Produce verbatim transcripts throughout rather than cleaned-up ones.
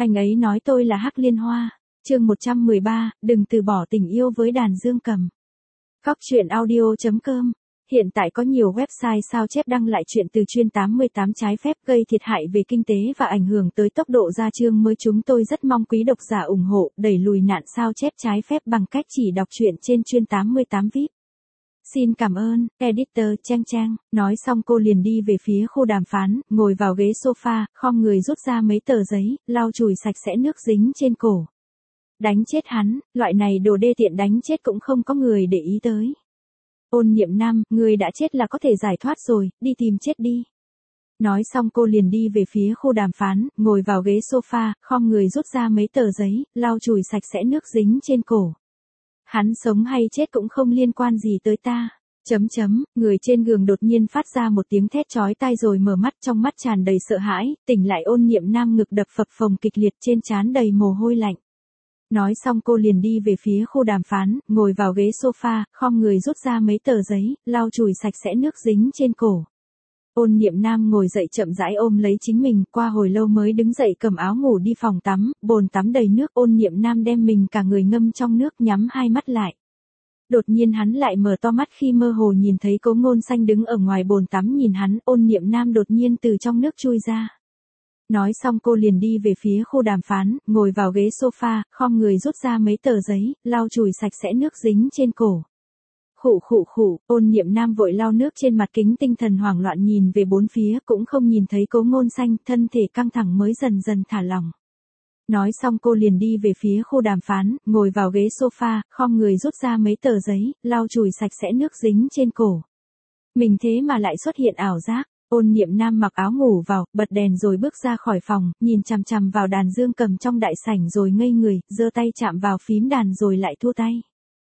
Anh ấy nói tôi là Hắc Liên Hoa. Chương một trăm mười ba, đừng từ bỏ tình yêu với đàn dương cầm. Cóc truyện audio chấm com. Hiện tại có nhiều website sao chép đăng lại chuyện từ chuyên tám mươi tám trái phép gây thiệt hại về kinh tế và ảnh hưởng tới tốc độ ra chương mới. Chúng tôi rất mong quý độc giả ủng hộ đẩy lùi nạn sao chép trái phép bằng cách chỉ đọc truyện trên chuyên tám mươi tám vê i pê. Xin cảm ơn, editor Trang Trang. Nói xong cô liền đi về phía khu đàm phán, ngồi vào ghế sofa, khom người rút ra mấy tờ giấy, lau chùi sạch sẽ nước dính trên cổ. Đánh chết hắn, loại này đồ đê tiện đánh chết cũng không có người để ý tới. Ôn Niệm Nam, người đã chết là có thể giải thoát rồi, đi tìm chết đi. Nói xong cô liền đi về phía khu đàm phán, ngồi vào ghế sofa, khom người rút ra mấy tờ giấy, lau chùi sạch sẽ nước dính trên cổ. Hắn sống hay chết cũng không liên quan gì tới ta. Chấm chấm, người trên giường đột nhiên phát ra một tiếng thét chói tai rồi mở mắt, trong mắt tràn đầy sợ hãi, tỉnh lại Ôn Niệm Nam ngực đập phập phồng kịch liệt, trên trán đầy mồ hôi lạnh. Nói xong cô liền đi về phía khu đàm phán, ngồi vào ghế sofa, khom người rút ra mấy tờ giấy, lau chùi sạch sẽ nước dính trên cổ. Ôn Niệm Nam ngồi dậy chậm rãi ôm lấy chính mình, qua hồi lâu mới đứng dậy cầm áo ngủ đi phòng tắm, bồn tắm đầy nước. Ôn Niệm Nam đem mình cả người ngâm trong nước, nhắm hai mắt lại. Đột nhiên hắn lại mở to mắt khi mơ hồ nhìn thấy Cố Ngôn Xanh đứng ở ngoài bồn tắm nhìn hắn. Ôn Niệm Nam đột nhiên từ trong nước chui ra. Nói xong cô liền đi về phía khu đàm phán, ngồi vào ghế sofa, khom người rút ra mấy tờ giấy, lau chùi sạch sẽ nước dính trên cổ. Khụ khụ khụ, Ôn Niệm Nam vội lau nước trên mặt, kính tinh thần hoảng loạn nhìn về bốn phía, cũng không nhìn thấy Cố Ngôn Xanh, thân thể căng thẳng mới dần dần thả lỏng. Nói xong cô liền đi về phía khu đàm phán, ngồi vào ghế sofa, khom người rút ra mấy tờ giấy, lau chùi sạch sẽ nước dính trên cổ. Mình thế mà lại xuất hiện ảo giác. Ôn Niệm Nam mặc áo ngủ vào, bật đèn rồi bước ra khỏi phòng, nhìn chằm chằm vào đàn dương cầm trong đại sảnh rồi ngây người, giơ tay chạm vào phím đàn rồi lại thua tay.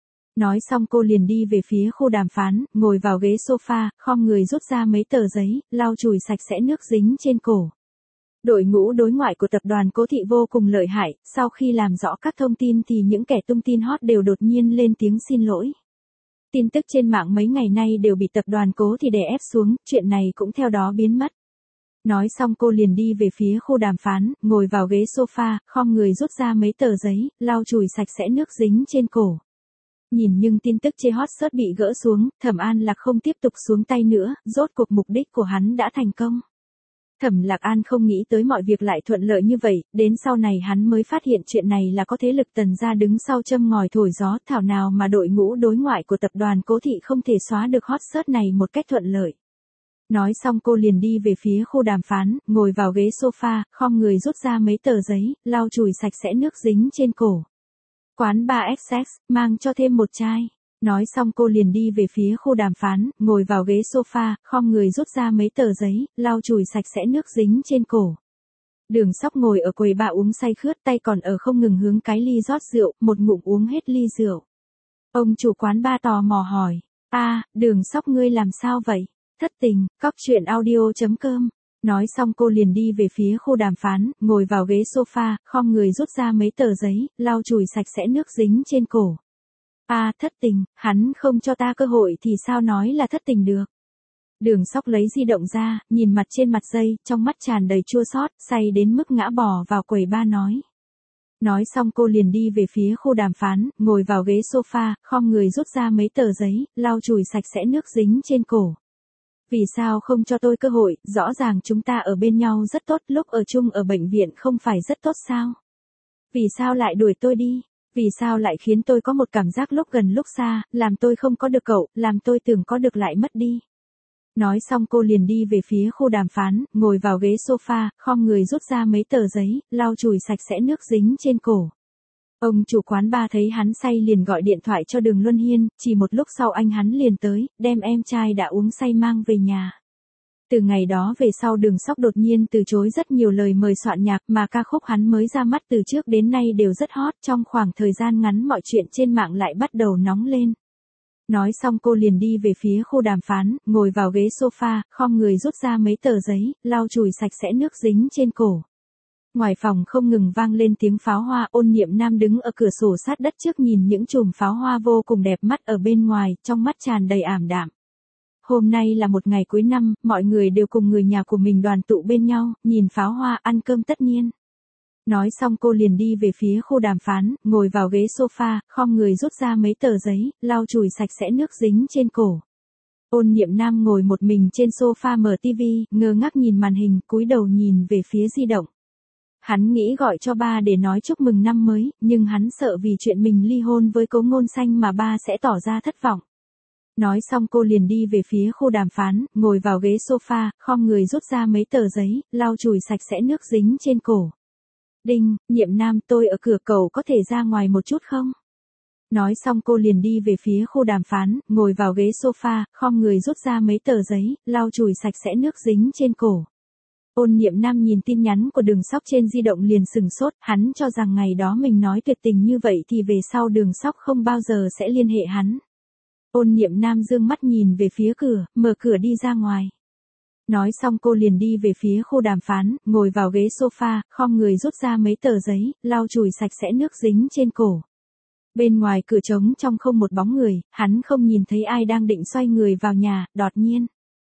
Nói xong cô liền đi về phía khu đàm phán, ngồi vào ghế sofa, khom người rút ra mấy tờ giấy, lau chùi sạch sẽ nước dính trên cổ. Đội ngũ đối ngoại của tập đoàn Cố Thị vô cùng lợi hại, sau khi làm rõ các thông tin thì những kẻ tung tin hot đều đột nhiên lên tiếng xin lỗi. Tin tức trên mạng mấy ngày nay đều bị tập đoàn Cố Thị đè ép xuống, chuyện này cũng theo đó biến mất. Nói xong cô liền đi về phía khu đàm phán, ngồi vào ghế sofa, khom người rút ra mấy tờ giấy, lau chùi sạch sẽ nước dính trên cổ. Nhìn nhưng tin tức chê hot search bị gỡ xuống, Thẩm An Lạc không tiếp tục xuống tay nữa, rốt cuộc mục đích của hắn đã thành công. Thẩm Lạc An không nghĩ tới mọi việc lại thuận lợi như vậy, đến sau này hắn mới phát hiện chuyện này là có thế lực Tần gia đứng sau châm ngòi thổi gió, thảo nào mà đội ngũ đối ngoại của tập đoàn Cố Thị không thể xóa được hot search này một cách thuận lợi. Nói xong cô liền đi về phía khu đàm phán, ngồi vào ghế sofa, khom người rút ra mấy tờ giấy, lau chùi sạch sẽ nước dính trên cổ. Quán ba ích ích, mang cho thêm một chai. Nói xong cô liền đi về phía khu đàm phán, ngồi vào ghế sofa, khom người rút ra mấy tờ giấy, lau chùi sạch sẽ nước dính trên cổ. Đường Sóc ngồi ở quầy bar uống say khướt, tay còn ở không ngừng hướng cái ly rót rượu, một ngụm uống hết ly rượu. Ông chủ quán bar tò mò hỏi, a, Đường Sóc ngươi làm sao vậy? Thất tình, cóc truyện audio chấm com. Nói xong cô liền đi về phía khu đàm phán, ngồi vào ghế sofa, khom người rút ra mấy tờ giấy, lau chùi sạch sẽ nước dính trên cổ. A, à, thất tình, hắn không cho ta cơ hội thì sao nói là thất tình được. Đường Sóc lấy di động ra, nhìn mặt trên mặt dây, trong mắt tràn đầy chua xót, say đến mức ngã bò vào quầy bar nói. Nói xong cô liền đi về phía khu đàm phán, ngồi vào ghế sofa, khom người rút ra mấy tờ giấy, lau chùi sạch sẽ nước dính trên cổ. Vì sao không cho tôi cơ hội, rõ ràng chúng ta ở bên nhau rất tốt, lúc ở chung ở bệnh viện không phải rất tốt sao? Vì sao lại đuổi tôi đi? Vì sao lại khiến tôi có một cảm giác lúc gần lúc xa, làm tôi không có được cậu, làm tôi tưởng có được lại mất đi. Nói xong cô liền đi về phía khu đàm phán, ngồi vào ghế sofa, khom người rút ra mấy tờ giấy, lau chùi sạch sẽ nước dính trên cổ. Ông chủ quán bar thấy hắn say liền gọi điện thoại cho Đường Luân Hiên, chỉ một lúc sau anh hắn liền tới, đem em trai đã uống say mang về nhà. Từ ngày đó về sau Đường Sóc đột nhiên từ chối rất nhiều lời mời soạn nhạc, mà ca khúc hắn mới ra mắt từ trước đến nay đều rất hot, trong khoảng thời gian ngắn mọi chuyện trên mạng lại bắt đầu nóng lên. Nói xong cô liền đi về phía khu đàm phán, ngồi vào ghế sofa, khom người rút ra mấy tờ giấy, lau chùi sạch sẽ nước dính trên cổ. Ngoài phòng không ngừng vang lên tiếng pháo hoa, Ôn Niệm Nam đứng ở cửa sổ sát đất trước nhìn những chùm pháo hoa vô cùng đẹp mắt ở bên ngoài, trong mắt tràn đầy ảm đạm. Hôm nay là một ngày cuối năm, mọi người đều cùng người nhà của mình đoàn tụ bên nhau, nhìn pháo hoa, ăn cơm tất niên. Nói xong cô liền đi về phía khu đàm phán, ngồi vào ghế sofa, khom người rút ra mấy tờ giấy, lau chùi sạch sẽ nước dính trên cổ. Ôn Niệm Nam ngồi một mình trên sofa mở tivi, ngơ ngác nhìn màn hình, cúi đầu nhìn về phía di động. Hắn nghĩ gọi cho ba để nói chúc mừng năm mới, nhưng hắn sợ vì chuyện mình ly hôn với Cố Ngôn Xanh mà ba sẽ tỏ ra thất vọng. Nói xong cô liền đi về phía khu đàm phán, ngồi vào ghế sofa, khom người rút ra mấy tờ giấy, lau chùi sạch sẽ nước dính trên cổ. Đinh, Niệm Nam, tôi ở cửa, cậu có thể ra ngoài một chút không? Nói xong cô liền đi về phía khu đàm phán, ngồi vào ghế sofa, khom người rút ra mấy tờ giấy, lau chùi sạch sẽ nước dính trên cổ. Ôn Niệm Nam nhìn tin nhắn của Đường Sóc trên di động liền sừng sốt, hắn cho rằng ngày đó mình nói tuyệt tình như vậy thì về sau Đường Sóc không bao giờ sẽ liên hệ hắn. Ôn Niệm Nam dương mắt nhìn về phía cửa, mở cửa đi ra ngoài. Nói xong cô liền đi về phía khu đàm phán, ngồi vào ghế sofa, khom người rút ra mấy tờ giấy, lau chùi sạch sẽ nước dính trên cổ. Bên ngoài cửa trống trong không một bóng người, hắn không nhìn thấy ai đang định xoay người vào nhà, đột nhiên.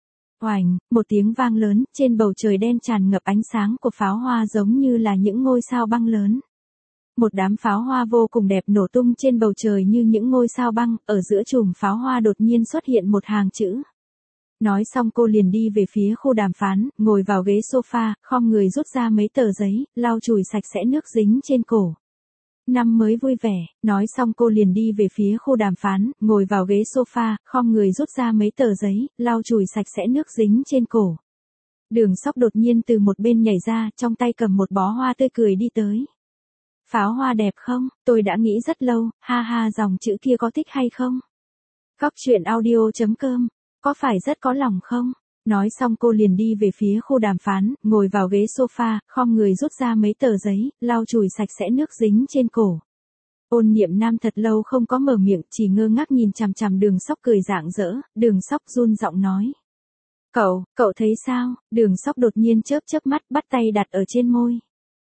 Oành, một tiếng vang lớn, trên bầu trời đen tràn ngập ánh sáng của pháo hoa giống như là những ngôi sao băng lớn. Một đám pháo hoa vô cùng đẹp nổ tung trên bầu trời như những ngôi sao băng, ở giữa chùm pháo hoa đột nhiên xuất hiện một hàng chữ. Nói xong cô liền đi về phía khu đàm phán, ngồi vào ghế sofa, khom người rút ra mấy tờ giấy, lau chùi sạch sẽ nước dính trên cổ. Năm mới vui vẻ, nói xong cô liền đi về phía khu đàm phán, ngồi vào ghế sofa, khom người rút ra mấy tờ giấy, lau chùi sạch sẽ nước dính trên cổ. Đường Sóc đột nhiên từ một bên nhảy ra, trong tay cầm một bó hoa tươi cười đi tới. Pháo hoa đẹp không? Tôi đã nghĩ rất lâu, ha ha, dòng chữ kia có thích hay không? Góc truyện audio chấm com, có phải rất có lòng không? Nói xong cô liền đi về phía khu đàm phán, ngồi vào ghế sofa, khom người rút ra mấy tờ giấy, lau chùi sạch sẽ nước dính trên cổ. Ôn Niệm Nam thật lâu không có mở miệng, chỉ ngơ ngác nhìn chằm chằm Đường Sóc cười rạng rỡ, Đường Sóc run giọng nói. Cậu, cậu thấy sao? Đường Sóc đột nhiên chớp chớp mắt, bắt tay đặt ở trên môi.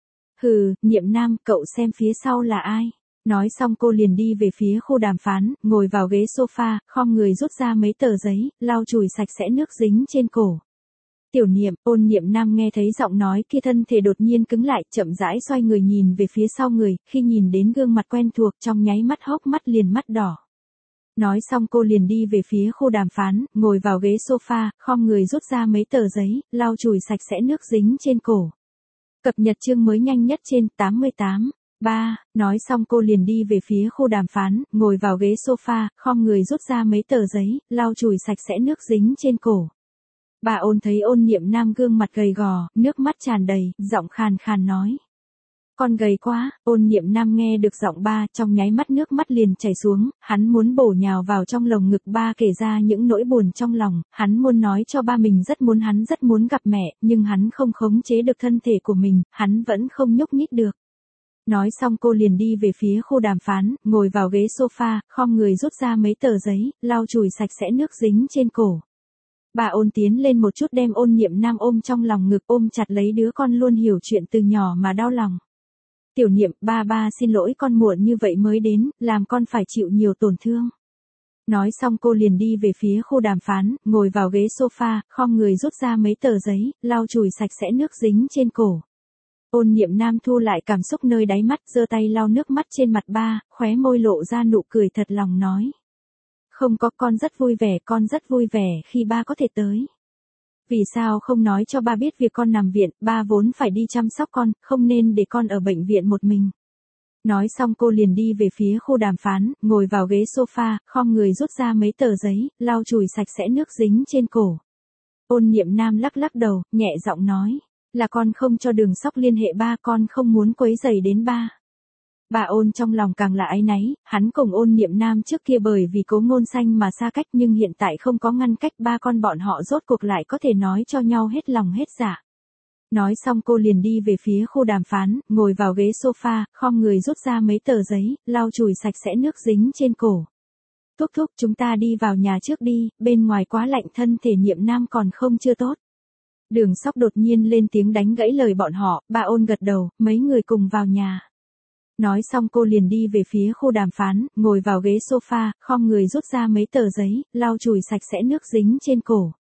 Hừ, Niệm Nam, cậu xem phía sau là ai? Nói xong cô liền đi về phía khu đàm phán, ngồi vào ghế sofa, khom người rút ra mấy tờ giấy, lau chùi sạch sẽ nước dính trên cổ. Tiểu Niệm, Ôn Niệm Nam nghe thấy giọng nói kia thân thể đột nhiên cứng lại, chậm rãi xoay người nhìn về phía sau người, khi nhìn đến gương mặt quen thuộc trong nháy mắt hốc mắt liền mắt đỏ. Nói xong cô liền đi về phía khu đàm phán, ngồi vào ghế sofa, khom người rút ra mấy tờ giấy, lau chùi sạch sẽ nước dính trên cổ. Cập nhật chương mới nhanh nhất trên tám mươi tám. ba, nói xong cô liền đi về phía khu đàm phán, ngồi vào ghế sofa, khom người rút ra mấy tờ giấy, lau chùi sạch sẽ nước dính trên cổ. Bà Ôn thấy Ôn Niệm Nam gương mặt gầy gò, nước mắt tràn đầy, giọng khàn khàn nói. Con gầy quá, Ôn Niệm Nam nghe được giọng ba, trong nháy mắt nước mắt liền chảy xuống, hắn muốn bổ nhào vào trong lồng ngực ba kể ra những nỗi buồn trong lòng, hắn muốn nói cho ba mình rất muốn hắn rất muốn gặp mẹ, nhưng hắn không khống chế được thân thể của mình, hắn vẫn không nhúc nhích được. Nói xong cô liền đi về phía khu đàm phán, ngồi vào ghế sofa, khom người rút ra mấy tờ giấy, lau chùi sạch sẽ nước dính trên cổ. Bà Ôn tiến lên một chút đem Ôn Niệm Nam ôm trong lòng ngực, ôm chặt lấy đứa con luôn hiểu chuyện từ nhỏ mà đau lòng. Tiểu Niệm, ba ba xin lỗi con muộn như vậy mới đến, làm con phải chịu nhiều tổn thương. Nói xong cô liền đi về phía khu đàm phán, ngồi vào ghế sofa, khom người rút ra mấy tờ giấy, lau chùi sạch sẽ nước dính trên cổ. Ôn Niệm Nam thu lại cảm xúc nơi đáy mắt, giơ tay lau nước mắt trên mặt ba, khóe môi lộ ra nụ cười thật lòng nói. Không có, con rất vui vẻ, con rất vui vẻ khi ba có thể tới. Vì sao không nói cho ba biết việc con nằm viện, ba vốn phải đi chăm sóc con, không nên để con ở bệnh viện một mình. Nói xong cô liền đi về phía khu đàm phán, ngồi vào ghế sofa, khom người rút ra mấy tờ giấy, lau chùi sạch sẽ nước dính trên cổ. Ôn Niệm Nam lắc lắc đầu, nhẹ giọng nói, là con không cho Đường Sóc liên hệ ba, con không muốn quấy rầy đến ba. Bà Ôn trong lòng càng là áy náy, hắn cùng Ôn Niệm Nam trước kia bởi vì Cố Ngôn Xanh mà xa cách, nhưng hiện tại không có ngăn cách, ba con bọn họ rốt cuộc lại có thể nói cho nhau hết lòng hết dạ. Nói xong cô liền đi về phía khu đàm phán, ngồi vào ghế sofa, khom người rút ra mấy tờ giấy, lau chùi sạch sẽ nước dính trên cổ. Thúc thúc, chúng ta đi vào nhà trước đi, bên ngoài quá lạnh, thân thể Niệm Nam còn không chưa tốt. Đường Sóc đột nhiên lên tiếng đánh gãy lời bọn họ, bà Ôn gật đầu, mấy người cùng vào nhà. Nói xong cô liền đi về phía khu đàm phán, ngồi vào ghế sofa, khom người rút ra mấy tờ giấy, lau chùi sạch sẽ nước dính trên cổ.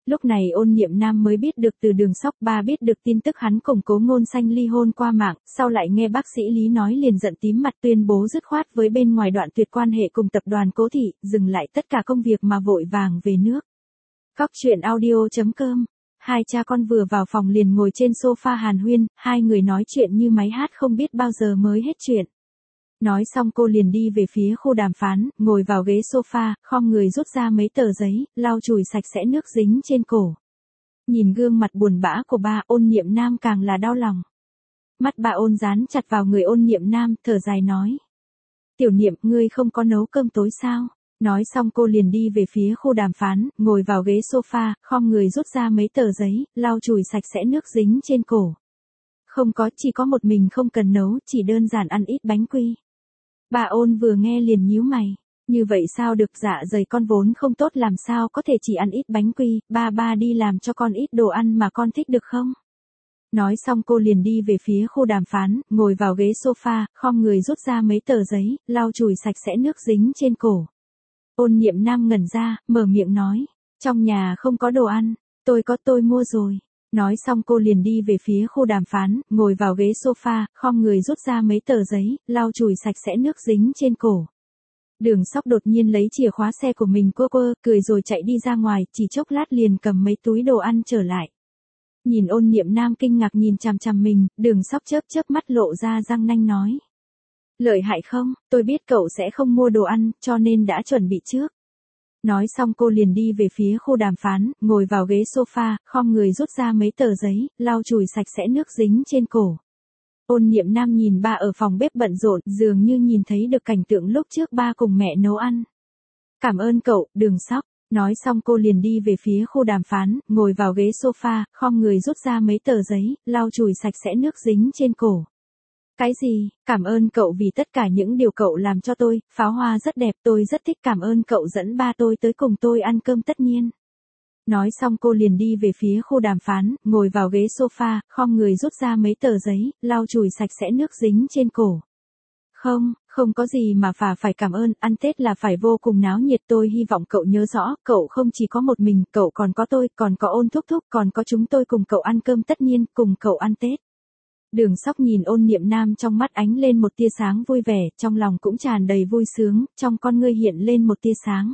Lúc này Ôn Niệm Nam mới biết được từ Đường Sóc Ba biết được tin tức hắn cùng Cố Ngôn Xanh ly hôn qua mạng, sau lại nghe bác sĩ Lý nói liền giận tím mặt tuyên bố dứt khoát với bên ngoài đoạn tuyệt quan hệ cùng tập đoàn Cố Thị, dừng lại tất cả công việc mà vội vàng về nước. Cóc truyện audio.com. Hai cha con vừa vào phòng liền ngồi trên sofa hàn huyên, hai người nói chuyện như máy hát không biết bao giờ mới hết chuyện. Nói xong cô liền đi về phía khu đàm phán, ngồi vào ghế sofa, khom người rút ra mấy tờ giấy, lau chùi sạch sẽ nước dính trên cổ. Nhìn gương mặt buồn bã của ba, Ôn Niệm Nam càng là đau lòng. Mắt bà Ôn dán chặt vào người Ôn Niệm Nam, thở dài nói. Tiểu Niệm, ngươi không có nấu cơm tối sao? Nói xong cô liền đi về phía khu đàm phán, ngồi vào ghế sofa, khom người rút ra mấy tờ giấy, lau chùi sạch sẽ nước dính trên cổ. Không có, chỉ có một mình không cần nấu, chỉ đơn giản ăn ít bánh quy. Bà Ôn vừa nghe liền nhíu mày. Như vậy sao được, dạ dày con vốn không tốt làm sao có thể chỉ ăn ít bánh quy, ba ba đi làm cho con ít đồ ăn mà con thích được không? Nói xong cô liền đi về phía khu đàm phán, ngồi vào ghế sofa, khom người rút ra mấy tờ giấy, lau chùi sạch sẽ nước dính trên cổ. Ôn Niệm Nam ngẩn ra, mở miệng nói, trong nhà không có đồ ăn, tôi có tôi mua rồi. Nói xong cô liền đi về phía khu đàm phán, ngồi vào ghế sofa, khom người rút ra mấy tờ giấy, lau chùi sạch sẽ nước dính trên cổ. Đường Sóc đột nhiên lấy chìa khóa xe của mình quơ quơ, cười rồi chạy đi ra ngoài, chỉ chốc lát liền cầm mấy túi đồ ăn trở lại. Nhìn Ôn Niệm Nam kinh ngạc nhìn chằm chằm mình, Đường Sóc chớp chớp mắt lộ ra răng nanh nói. Lợi hại không, tôi biết cậu sẽ không mua đồ ăn, cho nên đã chuẩn bị trước. Nói xong cô liền đi về phía khu đàm phán, ngồi vào ghế sofa, khom người rút ra mấy tờ giấy, lau chùi sạch sẽ nước dính trên cổ. Ôn Niệm Nam nhìn ba ở phòng bếp bận rộn, dường như nhìn thấy được cảnh tượng lúc trước ba cùng mẹ nấu ăn. Cảm ơn cậu, Đường Sóc. Nói xong cô liền đi về phía khu đàm phán, ngồi vào ghế sofa, khom người rút ra mấy tờ giấy, lau chùi sạch sẽ nước dính trên cổ. Cái gì, cảm ơn cậu vì tất cả những điều cậu làm cho tôi, pháo hoa rất đẹp, tôi rất thích, cảm ơn cậu dẫn ba tôi tới cùng tôi ăn cơm tất nhiên. Nói xong cô liền đi về phía khu đàm phán, ngồi vào ghế sofa, khom người rút ra mấy tờ giấy, lau chùi sạch sẽ nước dính trên cổ. Không, không có gì mà phà phải cảm ơn, ăn Tết là phải vô cùng náo nhiệt, tôi hy vọng cậu nhớ rõ, cậu không chỉ có một mình, cậu còn có tôi, còn có Ôn thúc thúc, còn có chúng tôi cùng cậu ăn cơm tất nhiên, cùng cậu ăn Tết. Đường Sóc nhìn Ôn Niệm Nam trong mắt ánh lên một tia sáng vui vẻ, trong lòng cũng tràn đầy vui sướng, trong con ngươi hiện lên một tia sáng.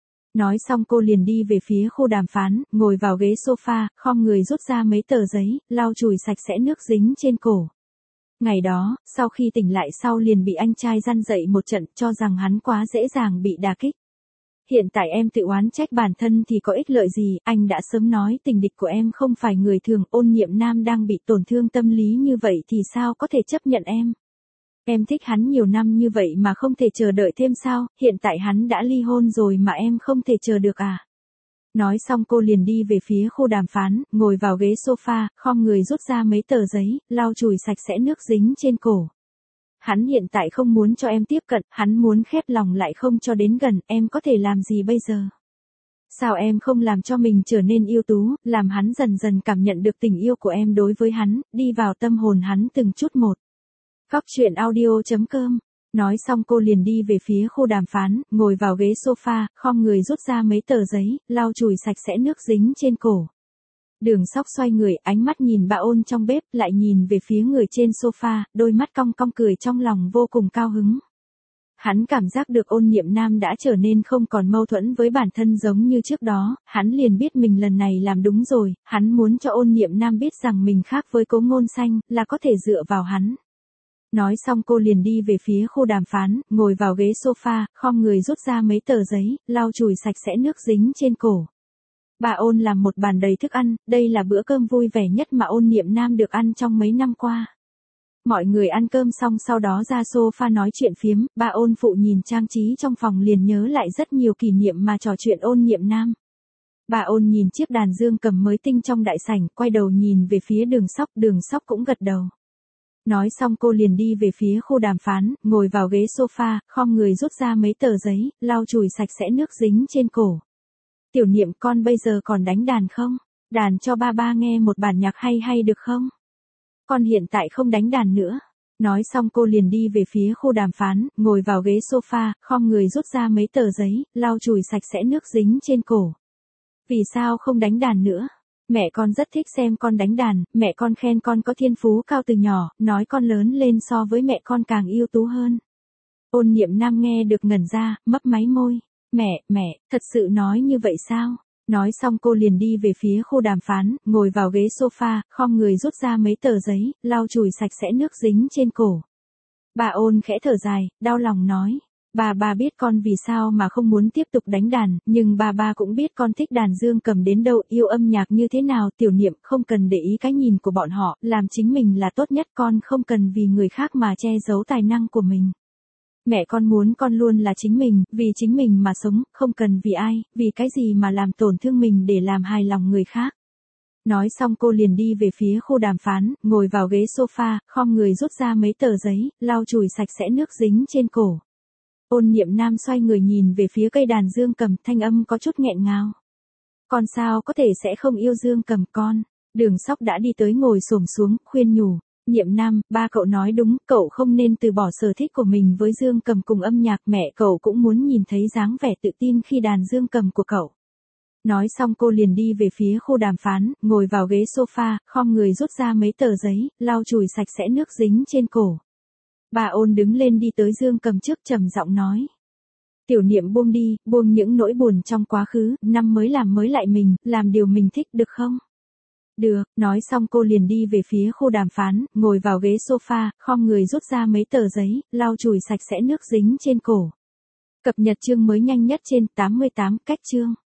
Nói xong cô liền đi về phía khu đàm phán, ngồi vào ghế sofa, khom người rút ra mấy tờ giấy, lau chùi sạch sẽ nước dính trên cổ. Ngày đó, sau khi tỉnh lại sau liền bị anh trai răn dậy một trận, cho rằng hắn quá dễ dàng bị đả kích. Hiện tại em tự oán trách bản thân thì có ích lợi gì, anh đã sớm nói tình địch của em không phải người thường, Ôn Niệm Nam đang bị tổn thương tâm lý như vậy thì sao có thể chấp nhận em. Em thích hắn nhiều năm như vậy mà không thể chờ đợi thêm sao, hiện tại hắn đã ly hôn rồi mà em không thể chờ được à. Nói xong cô liền đi về phía khu đàm phán, ngồi vào ghế sofa, khom người rút ra mấy tờ giấy, lau chùi sạch sẽ nước dính trên cổ. Hắn hiện tại không muốn cho em tiếp cận, hắn muốn khép lòng lại không cho đến gần, em có thể làm gì bây giờ? Sao em không làm cho mình trở nên ưu tú, làm hắn dần dần cảm nhận được tình yêu của em đối với hắn, đi vào tâm hồn hắn từng chút một. Cóc truyện audio.com. Nói xong cô liền đi về phía khu đàm phán, ngồi vào ghế sofa, khom người rút ra mấy tờ giấy, lau chùi sạch sẽ nước dính trên cổ. Đường Sóc xoay người, ánh mắt nhìn bà Ôn trong bếp, lại nhìn về phía người trên sofa, đôi mắt cong cong cười trong lòng vô cùng cao hứng. Hắn cảm giác được Ôn Niệm Nam đã trở nên không còn mâu thuẫn với bản thân giống như trước đó, hắn liền biết mình lần này làm đúng rồi, hắn muốn cho Ôn Niệm Nam biết rằng mình khác với Cố Ngôn Xanh, là có thể dựa vào hắn. Nói xong cô liền đi về phía khu đàm phán, ngồi vào ghế sofa, khom người rút ra mấy tờ giấy, lau chùi sạch sẽ nước dính trên cổ. Bà Ôn làm một bàn đầy thức ăn, đây là bữa cơm vui vẻ nhất mà Ôn Niệm Nam được ăn trong mấy năm qua. Mọi người ăn cơm xong sau đó ra sofa nói chuyện phiếm, bà Ôn phụ nhìn trang trí trong phòng liền nhớ lại rất nhiều kỷ niệm mà trò chuyện Ôn Niệm Nam. Bà Ôn nhìn chiếc đàn dương cầm mới tinh trong đại sảnh, quay đầu nhìn về phía Đường Sóc, Đường Sóc cũng gật đầu. Nói xong cô liền đi về phía khu đàm phán, ngồi vào ghế sofa, khom người rút ra mấy tờ giấy, lau chùi sạch sẽ nước dính trên cổ. Tiểu Niệm, con bây giờ còn đánh đàn không? Đàn cho ba ba nghe một bản nhạc hay hay được không? Con hiện tại không đánh đàn nữa. Nói xong cô liền đi về phía khu đàm phán, ngồi vào ghế sofa, khom người rút ra mấy tờ giấy, lau chùi sạch sẽ nước dính trên cổ. Vì sao không đánh đàn nữa? Mẹ con rất thích xem con đánh đàn, mẹ con khen con có thiên phú cao từ nhỏ, nói con lớn lên so với mẹ con càng ưu tú hơn. Ôn Niệm Nam nghe được ngẩn ra, mấp máy môi. Mẹ, mẹ, thật sự nói như vậy sao? Nói xong cô liền đi về phía khu đàm phán, ngồi vào ghế sofa, khom người rút ra mấy tờ giấy, lau chùi sạch sẽ nước dính trên cổ. Bà Ôn khẽ thở dài, đau lòng nói. Bà bà biết con vì sao mà không muốn tiếp tục đánh đàn, nhưng bà bà cũng biết con thích đàn dương cầm đến đâu, yêu âm nhạc như thế nào. Tiểu Niệm không cần để ý cái nhìn của bọn họ, làm chính mình là tốt nhất, con không cần vì người khác mà che giấu tài năng của mình. Mẹ con muốn con luôn là chính mình, vì chính mình mà sống, không cần vì ai, vì cái gì mà làm tổn thương mình để làm hài lòng người khác. Nói xong cô liền đi về phía khu đàm phán, ngồi vào ghế sofa, khom người rút ra mấy tờ giấy, lau chùi sạch sẽ nước dính trên cổ. Ôn Niệm Nam xoay người nhìn về phía cây đàn dương cầm, thanh âm có chút nghẹn ngào. Con sao có thể sẽ không yêu dương cầm con? Đường Sóc đã đi tới ngồi xổm xuống, khuyên nhủ. Niệm Nam, ba cậu nói đúng, cậu không nên từ bỏ sở thích của mình với dương cầm cùng âm nhạc, mẹ cậu cũng muốn nhìn thấy dáng vẻ tự tin khi đàn dương cầm của cậu. Nói xong cô liền đi về phía khu đàm phán, ngồi vào ghế sofa, khom người rút ra mấy tờ giấy, lau chùi sạch sẽ nước dính trên cổ. Bà Ôn đứng lên đi tới dương cầm trước, trầm giọng nói. Tiểu Niệm buông đi, buông những nỗi buồn trong quá khứ, năm mới làm mới lại mình, làm điều mình thích được không? Được, nói xong cô liền đi về phía khu đàm phán, ngồi vào ghế sofa, khom người rút ra mấy tờ giấy, lau chùi sạch sẽ nước dính trên cổ. Cập nhật chương mới nhanh nhất trên tám mươi tám cách chương.